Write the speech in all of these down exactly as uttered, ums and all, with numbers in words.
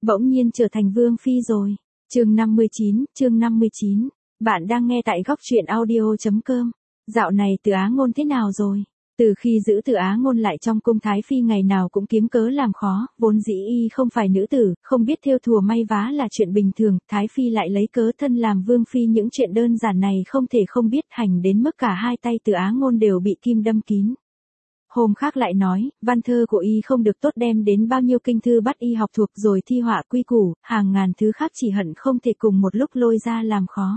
bỗng nhiên trở thành vương phi rồi. Chương năm mươi chín, chương năm mươi chín. Bạn đang nghe tại góc truyện audio chấm com. Dạo này Từ Á Ngôn thế nào rồi? Từ khi giữ Từ Á Ngôn lại trong cung Thái Phi ngày nào cũng kiếm cớ làm khó, vốn dĩ y không phải nữ tử, không biết thêu thùa may vá là chuyện bình thường, Thái Phi lại lấy cớ thân làm vương phi những chuyện đơn giản này không thể không biết, hành đến mức cả hai tay Từ Á Ngôn đều bị kim đâm kín. Hôm khác lại nói, văn thơ của y không được tốt, đem đến bao nhiêu kinh thư bắt y học thuộc rồi thi họa quy củ, hàng ngàn thứ khác chỉ hận không thể cùng một lúc lôi ra làm khó.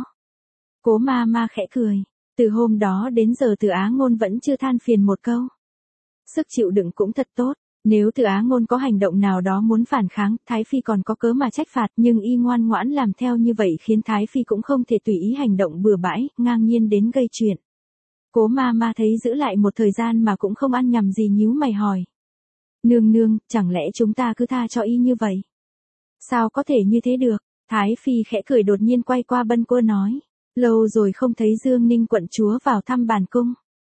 Cố ma ma khẽ cười. Từ hôm đó đến giờ Từ Á Ngôn vẫn chưa than phiền một câu. Sức chịu đựng cũng thật tốt, nếu Từ Á Ngôn có hành động nào đó muốn phản kháng, Thái Phi còn có cớ mà trách phạt, nhưng y ngoan ngoãn làm theo như vậy khiến Thái Phi cũng không thể tùy ý hành động bừa bãi, ngang nhiên đến gây chuyện. Cố ma ma thấy giữ lại một thời gian mà cũng không ăn nhầm gì, nhíu mày hỏi. Nương nương, chẳng lẽ chúng ta cứ tha cho y như vậy? Sao có thể như thế được? Thái Phi khẽ cười, đột nhiên quay qua Bân Cô nói. Lâu rồi không thấy Dương Ninh quận chúa vào thăm bản cung.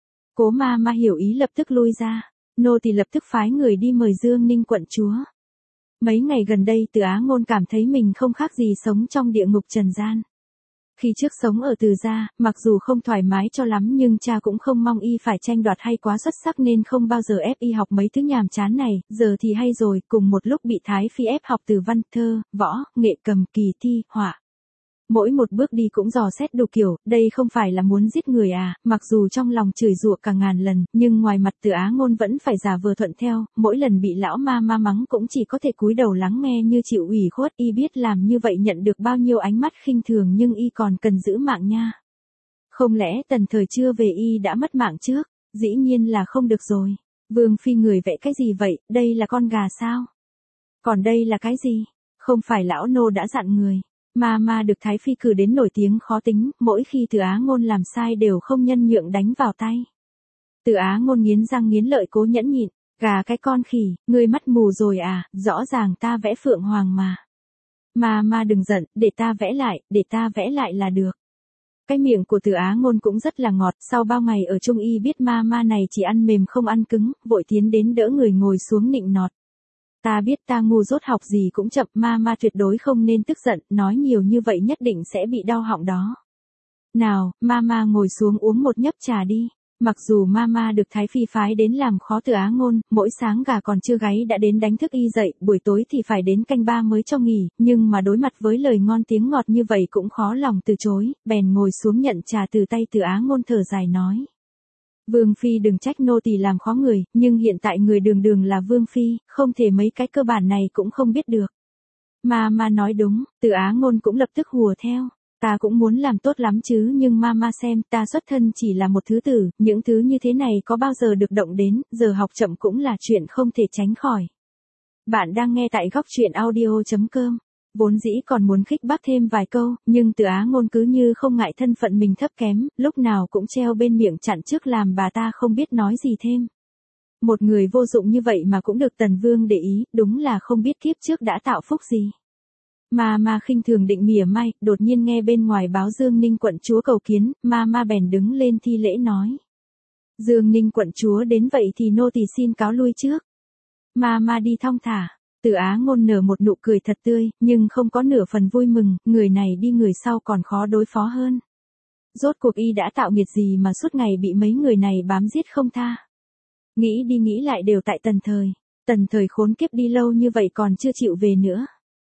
Cố ma ma hiểu ý lập tức lui ra. Nô tỳ lập tức phái người đi mời Dương Ninh quận chúa. Mấy ngày gần đây Từ Á Ngôn cảm thấy mình không khác gì sống trong địa ngục trần gian. Khi trước sống ở Từ gia, mặc dù không thoải mái cho lắm nhưng cha cũng không mong y phải tranh đoạt hay quá xuất sắc nên không bao giờ ép y học mấy thứ nhàm chán này, giờ thì hay rồi, cùng một lúc bị Thái Phi ép học từ văn, thơ, võ, nghệ cầm, kỳ thi, họa. Mỗi một bước đi cũng dò xét đủ kiểu, đây không phải là muốn giết người à, mặc dù trong lòng chửi rủa cả ngàn lần, nhưng ngoài mặt Từ Á Ngôn vẫn phải giả vờ thuận theo, mỗi lần bị lão ma ma mắng cũng chỉ có thể cúi đầu lắng nghe như chịu ủy khuất, y biết làm như vậy nhận được bao nhiêu ánh mắt khinh thường nhưng y còn cần giữ mạng nha. Không lẽ tần thời chưa về y đã mất mạng trước? Dĩ nhiên là không được rồi. Vương phi người vẽ cái gì vậy, đây là con gà sao? Còn đây là cái gì? Không phải lão nô đã dặn người. Ma ma được Thái Phi cử đến nổi tiếng khó tính, mỗi khi Từ Á Ngôn làm sai đều không nhân nhượng đánh vào tay. Từ Á Ngôn nghiến răng nghiến lợi cố nhẫn nhịn, gà cái con khỉ, ngươi mắt mù rồi à, rõ ràng ta vẽ phượng hoàng mà. Ma ma đừng giận, để ta vẽ lại, để ta vẽ lại là được. Cái miệng của Từ Á Ngôn cũng rất là ngọt, sau bao ngày ở Trung Y biết ma ma này chỉ ăn mềm không ăn cứng, vội tiến đến đỡ người ngồi xuống nịnh nọt. Ta biết ta ngu dốt, học gì cũng chậm, ma ma tuyệt đối không nên tức giận, nói nhiều như vậy nhất định sẽ bị đau họng đó. Nào, ma ma ngồi xuống uống một nhấp trà đi. Mặc dù ma ma được Thái Phi phái đến làm khó Từ Á Ngôn, mỗi sáng gà còn chưa gáy đã đến đánh thức y dậy, buổi tối thì phải đến canh ba mới cho nghỉ, nhưng mà đối mặt với lời ngon tiếng ngọt như vậy cũng khó lòng từ chối, bèn ngồi xuống nhận trà từ tay Từ Á Ngôn, thở dài nói. Vương phi đừng trách nô tỳ làm khó người, nhưng hiện tại người đường đường là vương phi, không thể mấy cái cơ bản này cũng không biết được. Ma ma nói đúng, Từ Á Ngôn cũng lập tức hùa theo. Ta cũng muốn làm tốt lắm chứ, nhưng ma ma xem, ta xuất thân chỉ là một thứ tử, những thứ như thế này có bao giờ được động đến, giờ học chậm cũng là chuyện không thể tránh khỏi. Bạn đang nghe tại góc truyện audio chấm com. Vốn dĩ còn muốn khích bác thêm vài câu, nhưng Từ Á Ngôn cứ như không ngại thân phận mình thấp kém, lúc nào cũng treo bên miệng chặn trước làm bà ta không biết nói gì thêm. Một người vô dụng như vậy mà cũng được Tần Vương để ý, đúng là không biết kiếp trước đã tạo phúc gì. Ma ma khinh thường định mỉa mai, đột nhiên nghe bên ngoài báo Dương Ninh quận chúa cầu kiến, ma ma bèn đứng lên thi lễ nói. Dương Ninh quận chúa đến vậy thì nô tỳ xin cáo lui trước. Ma ma đi thong thả. Từ Á Ngôn nở một nụ cười thật tươi, nhưng không có nửa phần vui mừng, người này đi người sau còn khó đối phó hơn. Rốt cuộc y đã tạo nghiệt gì mà suốt ngày bị mấy người này bám giết không tha. Nghĩ đi nghĩ lại đều tại Tần thời. Tần thời khốn kiếp đi lâu như vậy còn chưa chịu về nữa.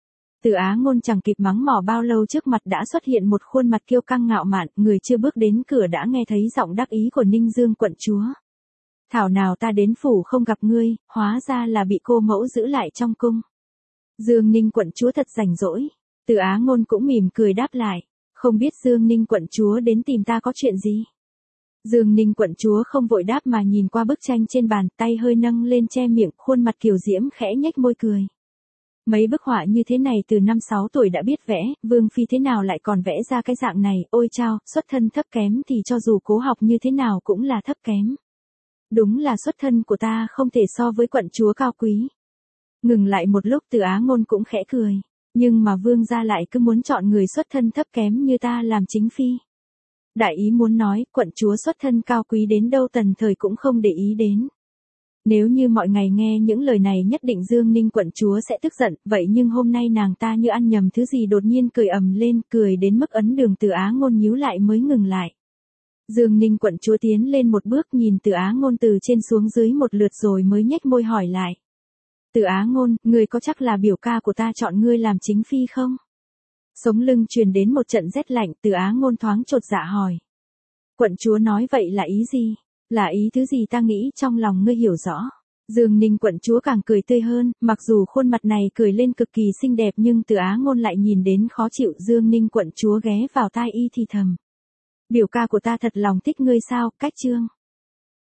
Từ Á Ngôn chẳng kịp mắng mỏ bao lâu, trước mặt đã xuất hiện một khuôn mặt kiêu căng ngạo mạn, người chưa bước đến cửa đã nghe thấy giọng đắc ý của Ninh Dương quận chúa. Thảo nào ta đến phủ không gặp ngươi, hóa ra là bị cô mẫu giữ lại trong cung. Dương Ninh quận chúa thật rảnh rỗi. Từ Á Ngôn cũng mỉm cười đáp lại, không biết Dương Ninh quận chúa đến tìm ta có chuyện gì. Dương Ninh quận chúa không vội đáp mà nhìn qua bức tranh trên bàn, tay hơi nâng lên che miệng, khuôn mặt kiều diễm khẽ nhếch môi cười. Mấy bức họa như thế này từ năm sáu tuổi đã biết vẽ, Vương phi thế nào lại còn vẽ ra cái dạng này, ôi chao, xuất thân thấp kém thì cho dù cố học như thế nào cũng là thấp kém. Đúng là xuất thân của ta không thể so với quận chúa cao quý. Ngừng lại một lúc, Từ Á Ngôn cũng khẽ cười, nhưng mà vương gia lại cứ muốn chọn người xuất thân thấp kém như ta làm chính phi. Đại ý muốn nói, quận chúa xuất thân cao quý đến đâu Tần thời cũng không để ý đến. Nếu như mọi ngày nghe những lời này nhất định Dương Ninh quận chúa sẽ tức giận, vậy nhưng hôm nay nàng ta như ăn nhầm thứ gì đột nhiên cười ầm lên, cười đến mức ấn Đường Từ Á Ngôn nhíu lại mới ngừng lại. Dương Ninh quận chúa tiến lên một bước nhìn Từ Á Ngôn từ trên xuống dưới một lượt rồi mới nhếch môi hỏi lại. Từ Á Ngôn, ngươi có chắc là biểu ca của ta chọn ngươi làm chính phi không? Sống lưng truyền đến một trận rét lạnh, Từ Á Ngôn thoáng chột dạ hỏi. Quận chúa nói vậy là ý gì? Là ý thứ gì ta nghĩ trong lòng ngươi hiểu rõ. Dương Ninh quận chúa càng cười tươi hơn, mặc dù khuôn mặt này cười lên cực kỳ xinh đẹp nhưng Từ Á Ngôn lại nhìn đến khó chịu. Dương Ninh quận chúa ghé vào tai y thì thầm. Biểu ca của ta thật lòng thích ngươi sao, Cách Trương?